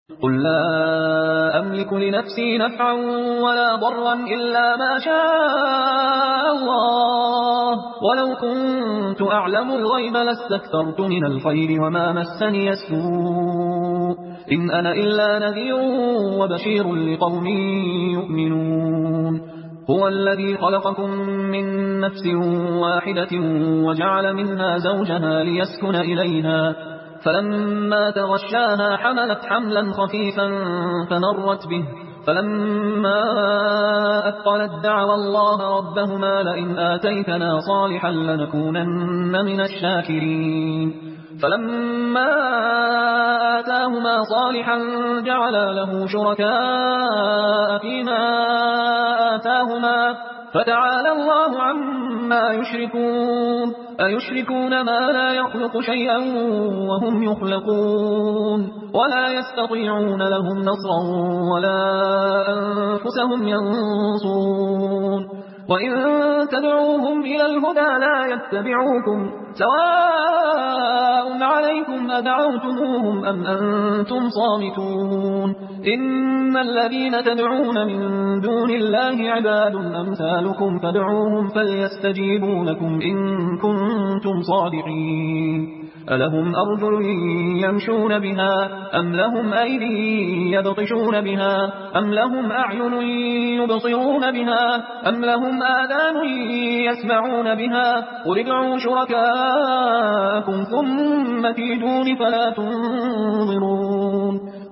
قل لا أملك لنفسي نفعا ولا ضرا إلا ما شاء الله، ولو كنت أعلم الغيب لاستكثرت من الخير وما مسني السوء، إن أنا إلا نذير وبشير لقوم يؤمنون. هو الذي خلقكم من نفس واحدة وجعل منها زوجها ليسكن إليها، فلما تغشاها حملت حملا خفيفا فمرت به، فلما أثقلت دعوى الله ربهما لئن آتيتنا صالحا لنكونن من الشاكرين. فلما آتاهما صالحا جعلا له شركاء فيما آتاهما، فتعالى الله عما يشركون. أيشركون ما لا يخلق شيئا وهم يخلقون، ولا يستطيعون لهم نصرا ولا أنفسهم ينصرون. وإن تدعوهم إلى الهدى لا يتبعوكم، سواء عليكم أدعوتموهم أم أنتم صامتون. إن الذين تدعون من دون الله عباد أمثالكم فادعوهم فليستجيبوا لكم إن كنتم صادقين. ألهم أرجل يمشون بها أم لهم أيدي يبطشون بها أم لهم أعين يبصرون بها أم لهم آذان يسمعون بها؟ قل ادعوا شركاءكم ثم كيدون فلا تنظرون.